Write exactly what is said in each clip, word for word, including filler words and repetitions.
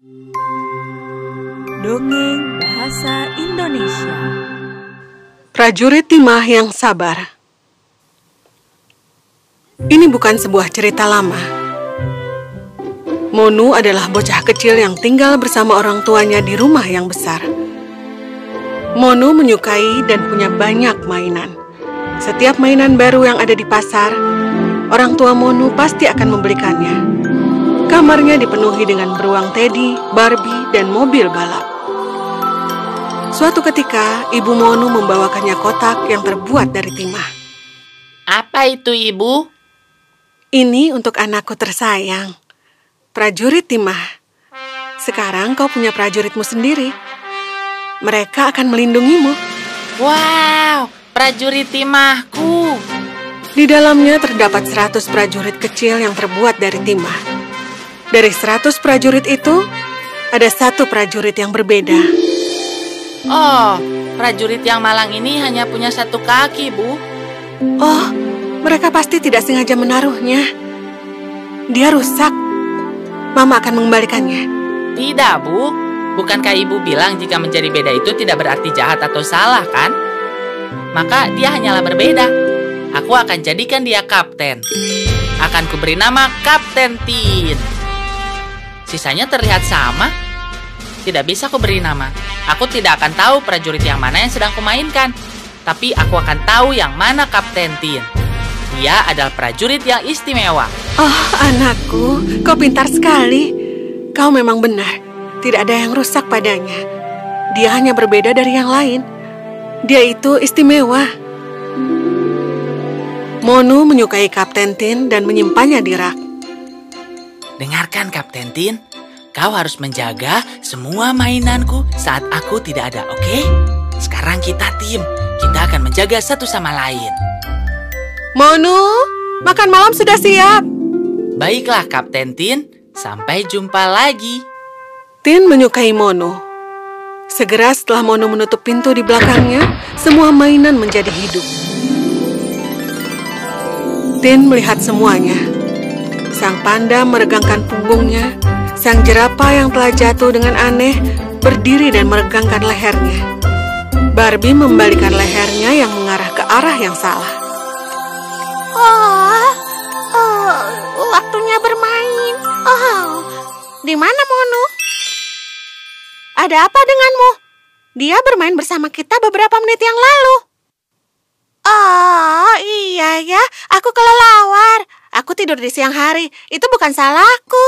Dongeng Bahasa Indonesia. Prajurit Timah yang Sabar. Ini bukan sebuah cerita lama. Monu adalah bocah kecil yang tinggal bersama orang tuanya di rumah yang besar. Monu menyukai dan punya banyak mainan. Setiap mainan baru yang ada di pasar, orang tua Monu pasti akan membelikannya. Kamarnya dipenuhi dengan beruang Teddy, Barbie, dan mobil balap. Suatu ketika, ibu Monu membawakannya kotak yang terbuat dari timah. Apa itu, Ibu? Ini untuk anakku tersayang, prajurit timah. Sekarang kau punya prajuritmu sendiri. Mereka akan melindungimu. Wow, prajurit timahku. Di dalamnya terdapat seratus prajurit kecil yang terbuat dari timah. Dari seratus prajurit itu, ada satu prajurit yang berbeda. Oh, prajurit yang malang ini hanya punya satu kaki, Bu. Oh, mereka pasti tidak sengaja menaruhnya. Dia rusak. Mama akan mengembalikannya. Tidak, Bu. Bukankah Ibu bilang jika menjadi beda itu tidak berarti jahat atau salah, kan? Maka dia hanyalah berbeda. Aku akan jadikan dia kapten. Akan kuberi nama Kapten Tin. Sisanya terlihat sama. Tidak bisa aku beri nama. Aku tidak akan tahu prajurit yang mana yang sedang kumainkan. Tapi aku akan tahu yang mana Kapten Tin. Dia adalah prajurit yang istimewa. Oh, anakku, kau pintar sekali. Kau memang benar. Tidak ada yang rusak padanya. Dia hanya berbeda dari yang lain. Dia itu istimewa. Monu menyukai Kapten Tin dan menyimpannya di rak. Dengarkan, Kapten Tin. Kau harus menjaga semua mainanku saat aku tidak ada, oke? Okay? Sekarang kita tim. Kita akan menjaga satu sama lain. Monu, makan malam sudah siap. Baiklah, Kapten Tin. Sampai jumpa lagi. Tin menyukai Monu. Segera setelah Monu menutup pintu di belakangnya, semua mainan menjadi hidup. Tin melihat semuanya. Sang panda meregangkan punggungnya. Sang jerapah yang telah jatuh dengan aneh berdiri dan meregangkan lehernya. Barbie membalikan lehernya yang mengarah ke arah yang salah. Oh, oh waktunya bermain. Oh, di mana Monu? Ada apa denganmu? Dia bermain bersama kita beberapa menit yang lalu. Oh, iya ya, aku kelelawar. Aku tidur di siang hari. Itu bukan salahku.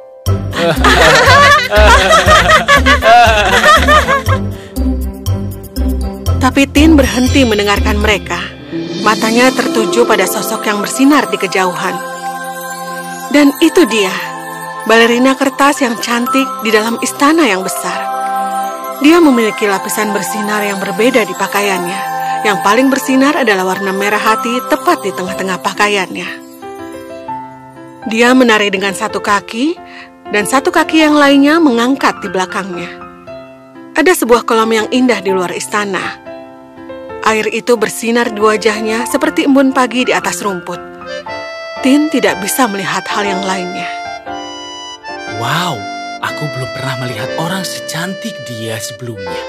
Tapi Tin berhenti mendengarkan mereka. Matanya tertuju pada sosok yang bersinar di kejauhan. Dan itu dia, balerina kertas yang cantik di dalam istana yang besar. Dia memiliki lapisan bersinar yang berbeda di pakaiannya. Yang paling bersinar adalah warna merah hati tepat di tengah-tengah pakaiannya. Dia menari dengan satu kaki, dan satu kaki yang lainnya mengangkat di belakangnya. Ada sebuah kolam yang indah di luar istana. Air itu bersinar di wajahnya seperti embun pagi di atas rumput. Tin tidak bisa melihat hal yang lainnya. Wow, aku belum pernah melihat orang secantik dia sebelumnya.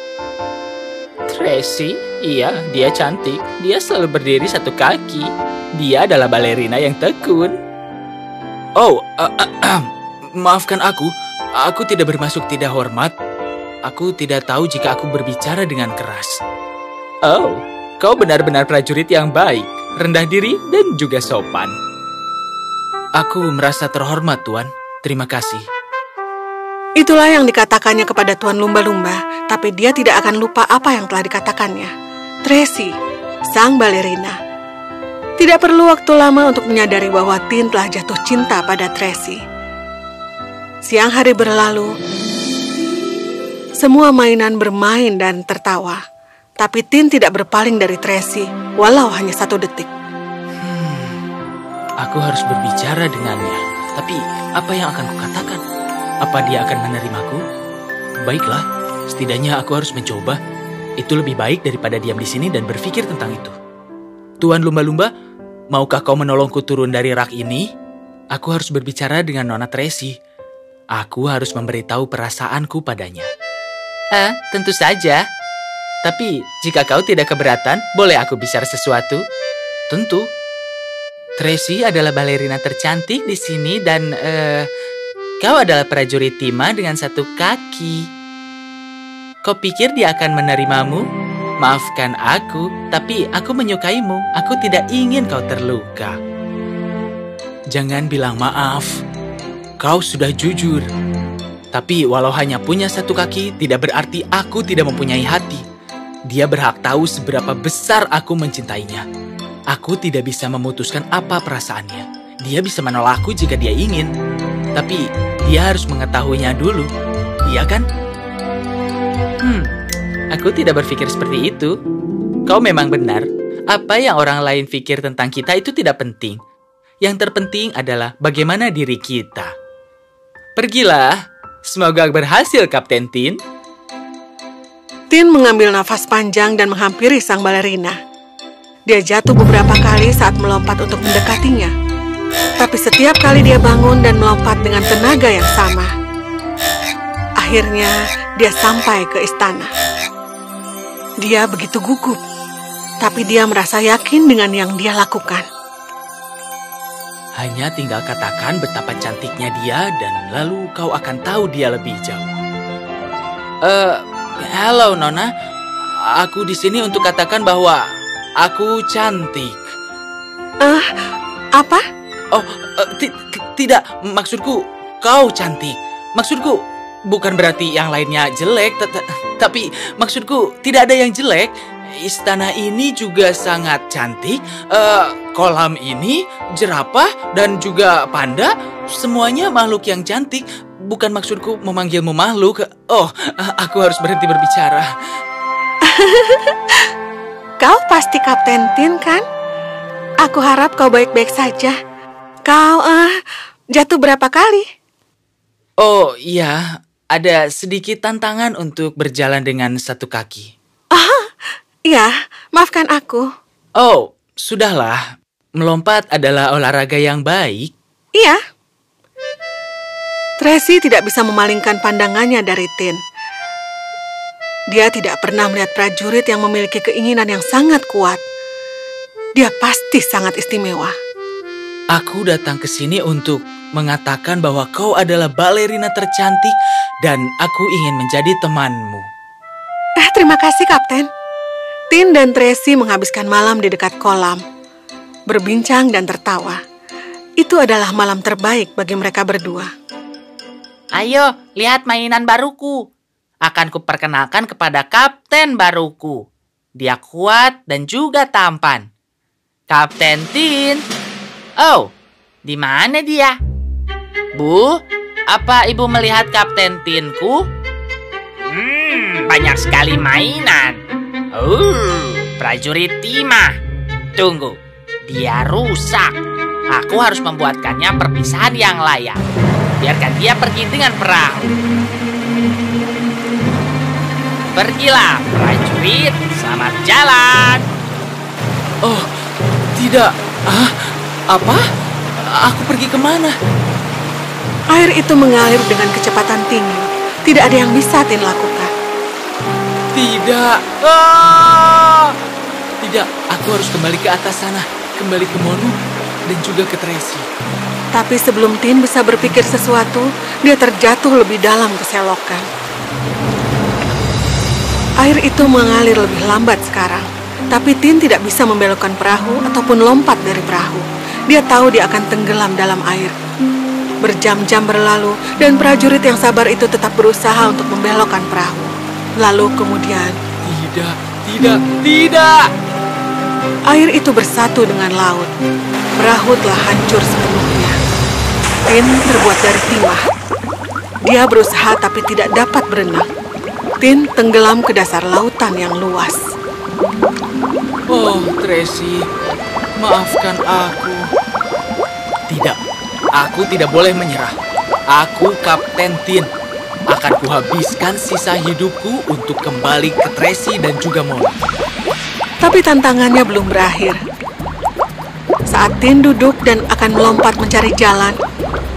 Tracy, iya, dia cantik. Dia selalu berdiri satu kaki. Dia adalah balerina yang tekun. Oh, uh, uh, uh, maafkan aku. Aku tidak bermaksud tidak hormat. Aku tidak tahu jika aku berbicara dengan keras. Oh, kau benar-benar prajurit yang baik, rendah diri, dan juga sopan. Aku merasa terhormat, Tuan. Terima kasih. Itulah yang dikatakannya kepada Tuan Lumba-Lumba, tapi dia tidak akan lupa apa yang telah dikatakannya. Tracy, sang balerina. Tidak perlu waktu lama untuk menyadari bahwa Tin telah jatuh cinta pada Tracy. Siang hari berlalu, semua mainan bermain dan tertawa. Tapi Tin tidak berpaling dari Tracy, walau hanya satu detik. Hmm, aku harus berbicara dengannya. Tapi apa yang akan kukatakan? Apa dia akan menerimaku? Baiklah, setidaknya aku harus mencoba. Itu lebih baik daripada diam di sini dan berpikir tentang itu. Tuan Lumba-Lumba, maukah kau menolongku turun dari rak ini? Aku harus berbicara dengan Nona Tracy. Aku harus memberitahu perasaanku padanya. Eh, tentu saja. Tapi jika kau tidak keberatan, boleh aku bicara sesuatu? Tentu. Tracy adalah balerina tercantik di sini dan eh, kau adalah prajurit Tima dengan satu kaki. Kau pikir dia akan menerimamu? Maafkan aku, tapi aku menyukaimu. Aku tidak ingin kau terluka. Jangan bilang maaf. Kau sudah jujur. Tapi walau hanya punya satu kaki, tidak berarti aku tidak mempunyai hati. Dia berhak tahu seberapa besar aku mencintainya. Aku tidak bisa memutuskan apa perasaannya. Dia bisa menolakku jika dia ingin. Tapi dia harus mengetahuinya dulu. Iya kan? Hmm, aku tidak berpikir seperti itu. Kau memang benar. Apa yang orang lain pikir tentang kita itu tidak penting. Yang terpenting adalah bagaimana diri kita. Pergilah. Semoga berhasil, Kapten Tin. Tin mengambil nafas panjang dan menghampiri sang balerina. Dia jatuh beberapa kali saat melompat untuk mendekatinya. Tapi setiap kali dia bangun dan melompat dengan tenaga yang sama. Akhirnya dia sampai ke istana. Dia begitu gugup, tapi dia merasa yakin dengan yang dia lakukan. Hanya tinggal katakan betapa cantiknya dia dan lalu kau akan tahu dia lebih jauh. Eh, uh, halo Nona. Aku di sini untuk katakan bahwa aku cantik. Ah, uh, apa? Oh, uh, tidak. Maksudku kau cantik. Maksudku bukan berarti yang lainnya jelek, tapi maksudku tidak ada yang jelek. Istana ini juga sangat cantik. Uh, kolam ini, jerapah, dan juga panda. Semuanya makhluk yang cantik. Bukan maksudku memanggilmu makhluk. Oh, aku harus berhenti berbicara. Kau pasti Kapten Tin, kan? Aku harap kau baik-baik saja. Kau uh, jatuh berapa kali? Oh, iya. Ada sedikit tantangan untuk berjalan dengan satu kaki. Iya, maafkan aku. Oh, sudahlah. Melompat adalah olahraga yang baik. Iya. Tracy tidak bisa memalingkan pandangannya dari Tin. Dia tidak pernah melihat prajurit yang memiliki keinginan yang sangat kuat. Dia pasti sangat istimewa. Aku datang ke sini untuk mengatakan bahwa kau adalah balerina tercantik dan aku ingin menjadi temanmu. Eh, terima kasih, Kapten. Tin dan Tracy menghabiskan malam di dekat kolam, berbincang dan tertawa. Itu adalah malam terbaik bagi mereka berdua. Ayo, lihat mainan baruku. Akan kuperkenalkan kepada kapten baruku. Dia kuat dan juga tampan. Kapten Tin. Oh, di mana dia? Bu, apa ibu melihat Kapten Tinku? Hmm, banyak sekali mainan. Oh, prajurit Tima. Tunggu, dia rusak. Aku harus membuatkannya perpisahan yang layak. Biarkan dia pergi dengan perahu. Pergilah, prajurit. Selamat jalan. Oh, tidak. Ah, apa? Aku pergi kemana? Air itu mengalir dengan kecepatan tinggi. Tidak ada yang bisa Tin lakukan. Tidak. Ah! Tidak, aku harus kembali ke atas sana. Kembali ke Monu dan juga ke Tracy. Tapi sebelum Tin bisa berpikir sesuatu, dia terjatuh lebih dalam ke selokan. Air itu mengalir lebih lambat sekarang. Tapi Tin tidak bisa membelokkan perahu ataupun lompat dari perahu. Dia tahu dia akan tenggelam dalam air. Berjam-jam berlalu dan prajurit yang sabar itu tetap berusaha untuk membelokkan perahu. Lalu kemudian... Tidak, tidak, tidak! Air itu bersatu dengan laut. Perahu telah hancur sepenuhnya. Tin terbuat dari timah. Dia berusaha tapi tidak dapat berenang. Tin tenggelam ke dasar lautan yang luas. Oh, Tracy, maafkan aku. Tidak, aku tidak boleh menyerah. Aku Kapten Tin. Akan kuhabiskan sisa hidupku untuk kembali ke Tracy dan juga Mona. Tapi tantangannya belum berakhir. Saat Tin duduk dan akan melompat mencari jalan,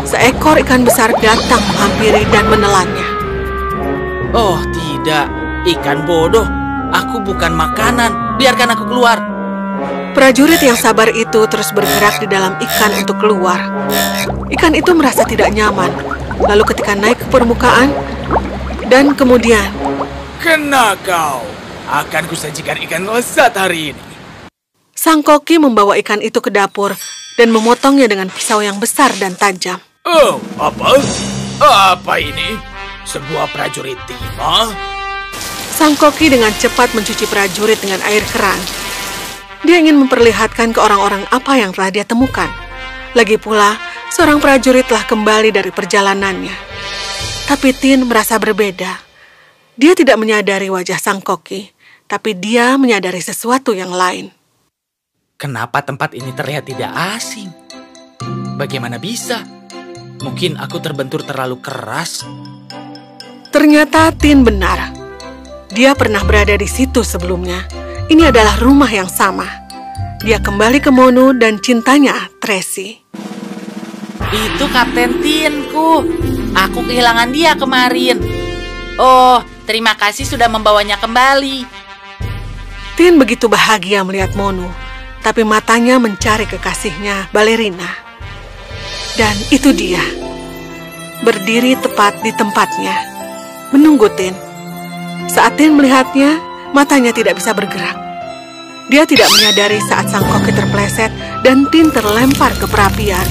seekor ikan besar datang menghampiri dan menelannya. Oh tidak, ikan bodoh. Aku bukan makanan. Biarkan aku keluar. Prajurit yang sabar itu terus bergerak di dalam ikan untuk keluar. Ikan itu merasa tidak nyaman. Lalu ketika naik ke permukaan, dan kemudian... Kena kau. Akan kusajikan ikan lezat hari ini. Sang koki membawa ikan itu ke dapur dan memotongnya dengan pisau yang besar dan tajam. Oh, apa? Apa ini? Sebuah prajurit timah? Sang koki dengan cepat mencuci prajurit dengan air keran. Dia ingin memperlihatkan ke orang-orang apa yang telah dia temukan. Lagi pula, seorang prajurit telah kembali dari perjalanannya. Tapi Tin merasa berbeda. Dia tidak menyadari wajah sang koki, tapi dia menyadari sesuatu yang lain. Kenapa tempat ini terlihat tidak asing? Bagaimana bisa? Mungkin aku terbentur terlalu keras. Ternyata Tin benar. Dia pernah berada di situ sebelumnya. Ini adalah rumah yang sama. Dia kembali ke Monu dan cintanya, Tracy. Itu Kapten Tinku. Aku kehilangan dia kemarin. Oh, terima kasih sudah membawanya kembali. Tin begitu bahagia melihat Monu, tapi matanya mencari kekasihnya, Balerina. Dan itu dia, berdiri tepat di tempatnya, menunggu Tin. Saat Tin melihatnya, matanya tidak bisa bergerak. Dia tidak menyadari saat sang koki terpleset dan Tin terlempar ke perapian.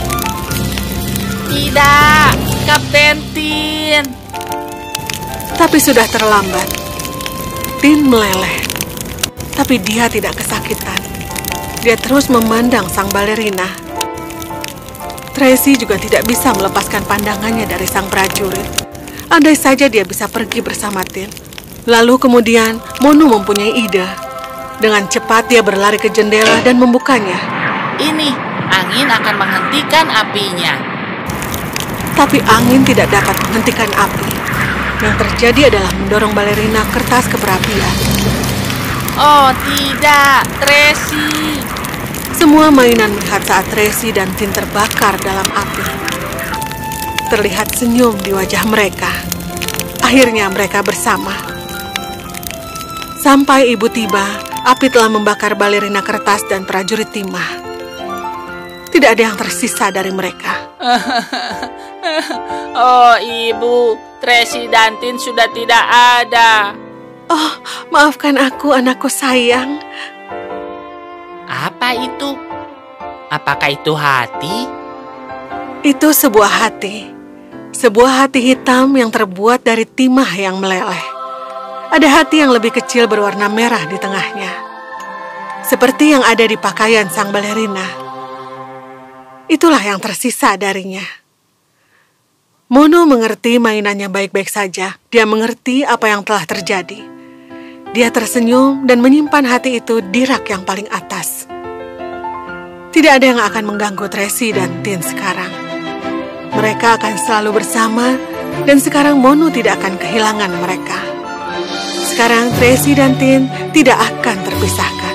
Tidak, Kapten Tin. Tapi sudah terlambat. Tin meleleh, tapi dia tidak kesakitan. Dia terus memandang sang balerina. Tracy juga tidak bisa melepaskan pandangannya dari sang prajurit. Andai saja dia bisa pergi bersama Tin. Lalu kemudian Monu mempunyai ide. Dengan cepat dia berlari ke jendela dan membukanya. Ini, angin akan menghentikan apinya. Tapi angin tidak dapat menghentikan api. Yang terjadi adalah mendorong balerina kertas ke perapian. Oh tidak, Tracy. Semua mainan melihat saat Tracy dan Tin terbakar dalam api. Terlihat senyum di wajah mereka. Akhirnya mereka bersama. Sampai ibu tiba, api telah membakar balerina kertas dan prajurit timah. Tidak ada yang tersisa dari mereka. Oh ibu, Tracy dan Tin sudah tidak ada. Oh, maafkan aku, anakku sayang. Apa itu? Apakah itu hati? Itu sebuah hati. Sebuah hati hitam yang terbuat dari timah yang meleleh. Ada hati yang lebih kecil berwarna merah di tengahnya. Seperti yang ada di pakaian sang balerina. Itulah yang tersisa darinya. Mono mengerti mainannya baik-baik saja. Dia mengerti apa yang telah terjadi. Dia tersenyum dan menyimpan hati itu di rak yang paling atas. Tidak ada yang akan mengganggu Tracy dan Tin sekarang. Mereka akan selalu bersama, dan sekarang Mono tidak akan kehilangan mereka. Sekarang Tracy dan Tin tidak akan terpisahkan.